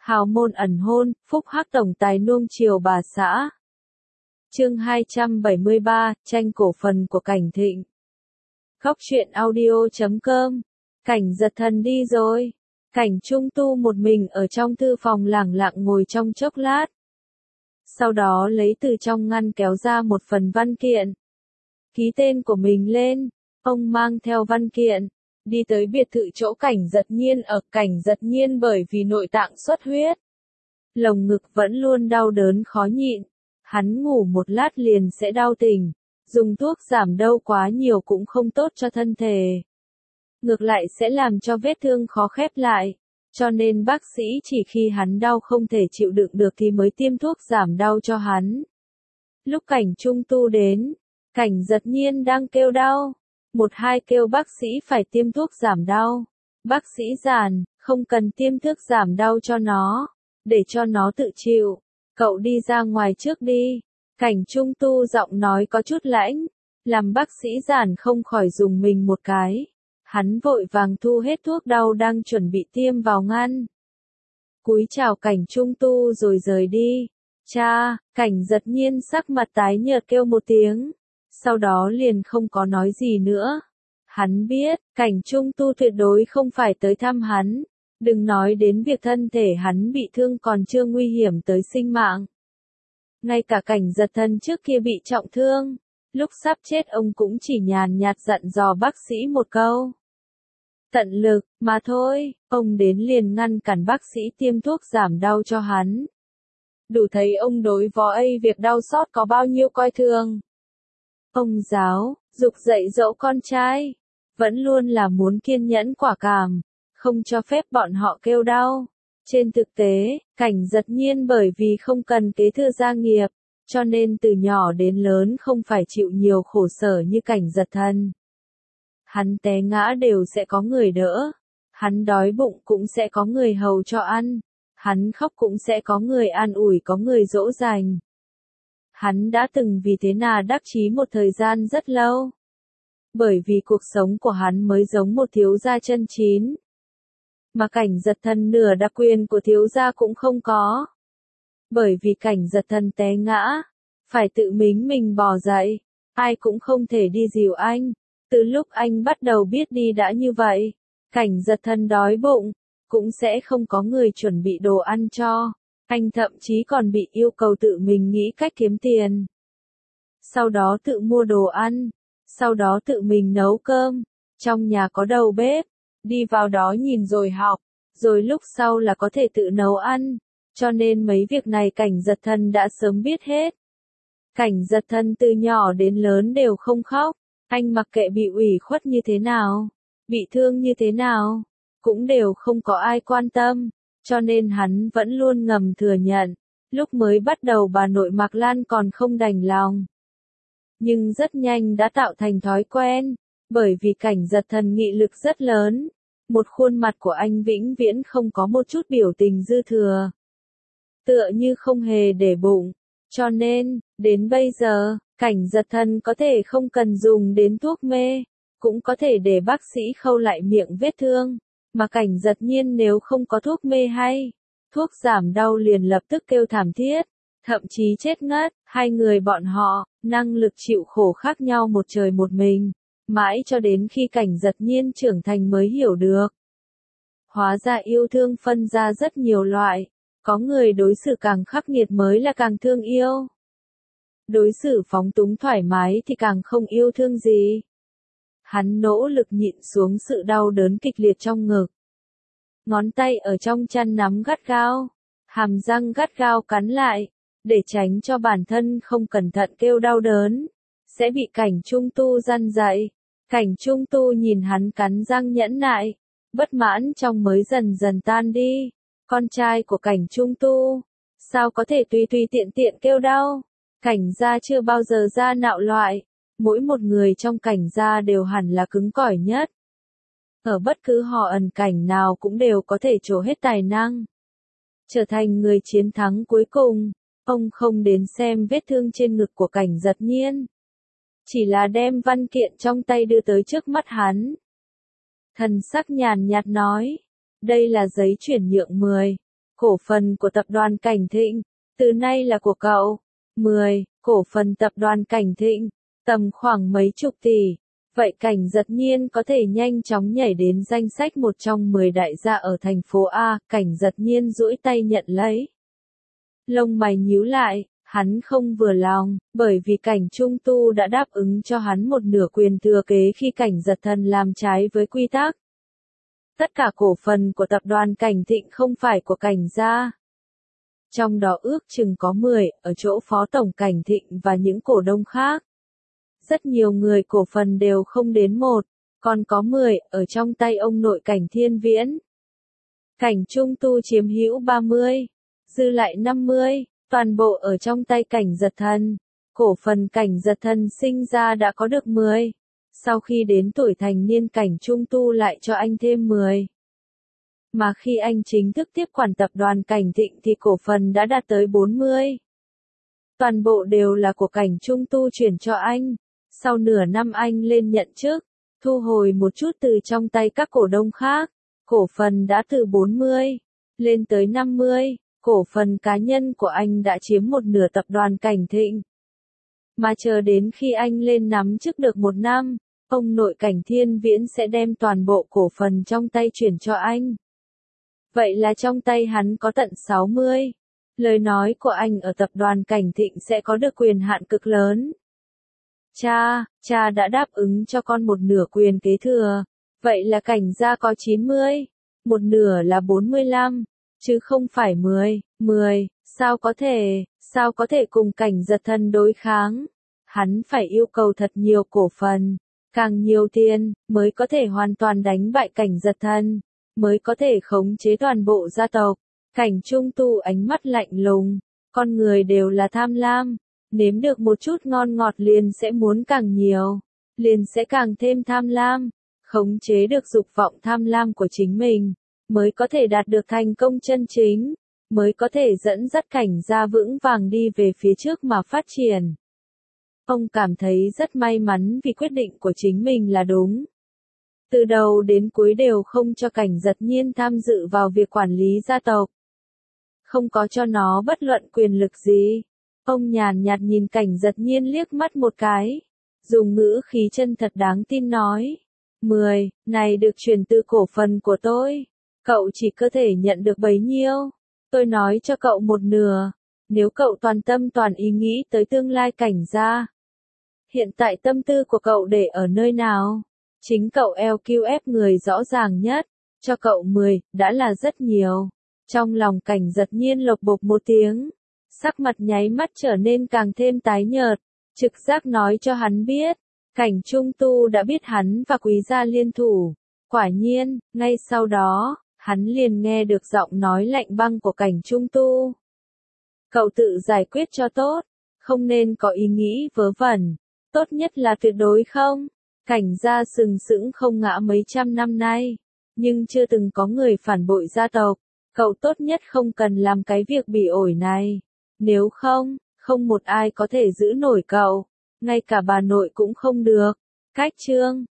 Hào môn ẩn hôn, phúc hắc tổng tài nuông chiều bà xã. Chương 273, tranh cổ phần của Cảnh Thịnh. Góc truyện audio.com. Cảnh Giật Thần đi rồi. Cảnh Trung Tu một mình ở trong thư phòng lẳng lặng ngồi trong chốc lát. Sau đó lấy từ trong ngăn kéo ra một phần văn kiện. Ký tên của mình lên, ông mang theo văn kiện, đi tới biệt thự chỗ Cảnh Giật Nhiên ở. Cảnh Giật Nhiên bởi vì nội tạng xuất huyết, lồng ngực vẫn luôn đau đớn khó nhịn, hắn ngủ một lát liền sẽ đau tỉnh, dùng thuốc giảm đau quá nhiều cũng không tốt cho thân thể. Ngược lại sẽ làm cho vết thương khó khép lại, cho nên bác sĩ chỉ khi hắn đau không thể chịu đựng được thì mới tiêm thuốc giảm đau cho hắn. Lúc Cảnh Trung Tu đến, Cảnh Giật Nhiên đang kêu đau, một hai kêu bác sĩ phải tiêm thuốc giảm đau. Bác sĩ giàn, không cần tiêm thuốc giảm đau cho nó, để cho nó tự chịu, cậu đi ra ngoài trước đi. Cảnh Trung Tu giọng nói có chút lãnh, làm bác sĩ giàn không khỏi dùng mình một cái. Hắn vội vàng thu hết thuốc đau đang chuẩn bị tiêm vào ngăn. Cúi chào Cảnh Trung Tu rồi rời đi. Cha, Cảnh Giật Nhiên sắc mặt tái nhợt kêu một tiếng, sau đó liền không có nói gì nữa. Hắn biết, Cảnh Trung Tu tuyệt đối không phải tới thăm hắn, đừng nói đến việc thân thể hắn bị thương còn chưa nguy hiểm tới sinh mạng. Ngay cả Cảnh Giật Thần trước kia bị trọng thương, lúc sắp chết ông cũng chỉ nhàn nhạt dặn dò bác sĩ một câu. Tận lực, mà thôi, ông đến liền ngăn cản bác sĩ tiêm thuốc giảm đau cho hắn. Đủ thấy ông đối với việc đau xót có bao nhiêu coi thường. Ông giáo, dục dạy dỗ con trai, vẫn luôn là muốn kiên nhẫn quả cảm, không cho phép bọn họ kêu đau. Trên thực tế, Cảnh Giật Nhiên bởi vì không cần kế thừa gia nghiệp, cho nên từ nhỏ đến lớn không phải chịu nhiều khổ sở như Cảnh Giật Thần. Hắn té ngã đều sẽ có người đỡ, hắn đói bụng cũng sẽ có người hầu cho ăn, hắn khóc cũng sẽ có người an ủi, có người dỗ dành. Hắn đã từng vì thế nào đắc chí một thời gian rất lâu. Bởi vì cuộc sống của hắn mới giống một thiếu gia chân chín. Mà Cảnh Giật Thần nửa đặc quyền của thiếu gia cũng không có. Bởi vì Cảnh Giật Thần té ngã, phải tự mình bò dậy, ai cũng không thể đi dìu anh. Từ lúc anh bắt đầu biết đi đã như vậy, Cảnh Giật Thần đói bụng, cũng sẽ không có người chuẩn bị đồ ăn cho. Anh thậm chí còn bị yêu cầu tự mình nghĩ cách kiếm tiền. Sau đó tự mua đồ ăn, sau đó tự mình nấu cơm, trong nhà có đầu bếp, đi vào đó nhìn rồi học, rồi lúc sau là có thể tự nấu ăn, cho nên mấy việc này Cảnh Giật Thần đã sớm biết hết. Cảnh Giật Thần từ nhỏ đến lớn đều không khóc, anh mặc kệ bị ủy khuất như thế nào, bị thương như thế nào, cũng đều không có ai quan tâm. Cho nên hắn vẫn luôn ngầm thừa nhận, lúc mới bắt đầu bà nội Mạc Lan còn không đành lòng. Nhưng rất nhanh đã tạo thành thói quen, bởi vì Cảnh Giật Thần nghị lực rất lớn, một khuôn mặt của anh vĩnh viễn không có một chút biểu tình dư thừa. Tựa như không hề để bụng, cho nên, đến bây giờ, Cảnh Giật Thần có thể không cần dùng đến thuốc mê, cũng có thể để bác sĩ khâu lại miệng vết thương. Mà Cảnh Giật Nhiên nếu không có thuốc mê hay thuốc giảm đau liền lập tức kêu thảm thiết, thậm chí chết ngất. Hai người bọn họ, năng lực chịu khổ khác nhau một trời một mình, mãi cho đến khi Cảnh Giật Nhiên trưởng thành mới hiểu được. Hóa ra yêu thương phân ra rất nhiều loại, có người đối xử càng khắc nghiệt mới là càng thương yêu. Đối xử phóng túng thoải mái thì càng không yêu thương gì. Hắn nỗ lực nhịn xuống sự đau đớn kịch liệt trong ngực. Ngón tay ở trong chăn nắm gắt gao, hàm răng gắt gao cắn lại, để tránh cho bản thân không cẩn thận kêu đau đớn, sẽ bị Cảnh Trung Tu răn dạy. Cảnh Trung Tu nhìn hắn cắn răng nhẫn nại, bất mãn trong mới dần dần tan đi. Con trai của Cảnh Trung Tu, sao có thể tùy tiện kêu đau? Cảnh gia chưa bao giờ ra nạo loại. Mỗi một người trong Cảnh gia đều hẳn là cứng cỏi nhất. Ở bất cứ họ ẩn cảnh nào cũng đều có thể trổ hết tài năng. Trở thành người chiến thắng cuối cùng, ông không đến xem vết thương trên ngực của Cảnh Giật Nhiên. Chỉ là đem văn kiện trong tay đưa tới trước mắt hắn. Thần sắc nhàn nhạt nói, đây là giấy chuyển nhượng 10 cổ phần của tập đoàn Cảnh Thịnh, từ nay là của cậu. 10. Cổ phần tập đoàn Cảnh Thịnh, tầm khoảng mấy chục tỷ. Vậy Cảnh Giật Nhiên có thể nhanh chóng nhảy đến danh sách một trong 10 đại gia ở thành phố A, Cảnh Giật Nhiên duỗi tay nhận lấy. Lông mày nhíu lại, hắn không vừa lòng, bởi vì Cảnh Trung Tu đã đáp ứng cho hắn một nửa quyền thừa kế khi Cảnh Giật Thần làm trái với quy tắc. Tất cả cổ phần của tập đoàn Cảnh Thịnh không phải của Cảnh gia. Trong đó ước chừng có 10 ở chỗ Phó Tổng Cảnh Thịnh và những cổ đông khác. Rất nhiều người cổ phần đều không đến 1, còn có 10 ở trong tay ông nội Cảnh Thiên Viễn. Cảnh Trung Tu chiếm hữu 30, dư lại 50, toàn bộ ở trong tay Cảnh Giật Thần. Cổ phần Cảnh Giật Thần sinh ra đã có được 10. Sau khi đến tuổi thành niên Cảnh Trung Tu lại cho anh thêm 10. Mà khi anh chính thức tiếp quản tập đoàn Cảnh Thịnh thì cổ phần đã đạt tới 40. Toàn bộ đều là của Cảnh Trung Tu chuyển cho anh. Sau nửa năm anh lên nhận chức, thu hồi một chút từ trong tay các cổ đông khác. Cổ phần đã từ 40 lên tới 50. Cổ phần cá nhân của anh đã chiếm một nửa tập đoàn Cảnh Thịnh. Mà chờ đến khi anh lên nắm chức được 1 năm, ông nội Cảnh Thiên Viễn sẽ đem toàn bộ cổ phần trong tay chuyển cho anh. Vậy là trong tay hắn có tận 60. Lời nói của anh ở tập đoàn Cảnh Thịnh sẽ có được quyền hạn cực lớn. Cha đã đáp ứng cho con một nửa quyền kế thừa. Vậy là Cảnh gia có 90. Một nửa là 45. Chứ không phải 10. Sao có thể cùng Cảnh Giật Thần đối kháng? Hắn phải yêu cầu thật nhiều cổ phần, càng nhiều tiền, mới có thể hoàn toàn đánh bại Cảnh Giật Thần, mới có thể khống chế toàn bộ gia tộc. Cảnh Trung Tu ánh mắt lạnh lùng, con người đều là tham lam, nếm được một chút ngon ngọt liền sẽ muốn càng nhiều, liền sẽ càng thêm tham lam, khống chế được dục vọng tham lam của chính mình, mới có thể đạt được thành công chân chính, mới có thể dẫn dắt Cảnh gia vững vàng đi về phía trước mà phát triển. Ông cảm thấy rất may mắn vì quyết định của chính mình là đúng. Từ đầu đến cuối đều không cho Cảnh Giật Nhiên tham dự vào việc quản lý gia tộc. Không có cho nó bất luận quyền lực gì. Ông nhàn nhạt nhìn Cảnh Giật Nhiên liếc mắt một cái, dùng ngữ khí chân thật đáng tin nói. 10, này được chuyển từ cổ phần của tôi. Cậu chỉ có thể nhận được bấy nhiêu. Tôi nói cho cậu một nửa. Nếu cậu toàn tâm toàn ý nghĩ tới tương lai Cảnh gia. Hiện tại tâm tư của cậu để ở nơi nào? Chính cậu LQF người rõ ràng nhất. Cho cậu 10, đã là rất nhiều. Trong lòng Cảnh Giật Nhiên lộc bộc một tiếng. Sắc mặt nháy mắt trở nên càng thêm tái nhợt. Trực giác nói cho hắn biết. Cảnh Trung Tu đã biết hắn và Quý gia liên thủ. Quả nhiên, ngay sau đó, hắn liền nghe được giọng nói lạnh băng của Cảnh Trung Tu. Cậu tự giải quyết cho tốt. Không nên có ý nghĩ vớ vẩn. Tốt nhất là tuyệt đối không. Cảnh gia sừng sững không ngã mấy trăm năm nay. Nhưng chưa từng có người phản bội gia tộc. Cậu tốt nhất không cần làm cái việc bỉ ổi này. Nếu không, không một ai có thể giữ nổi cậu. Ngay cả bà nội cũng không được. Cách chương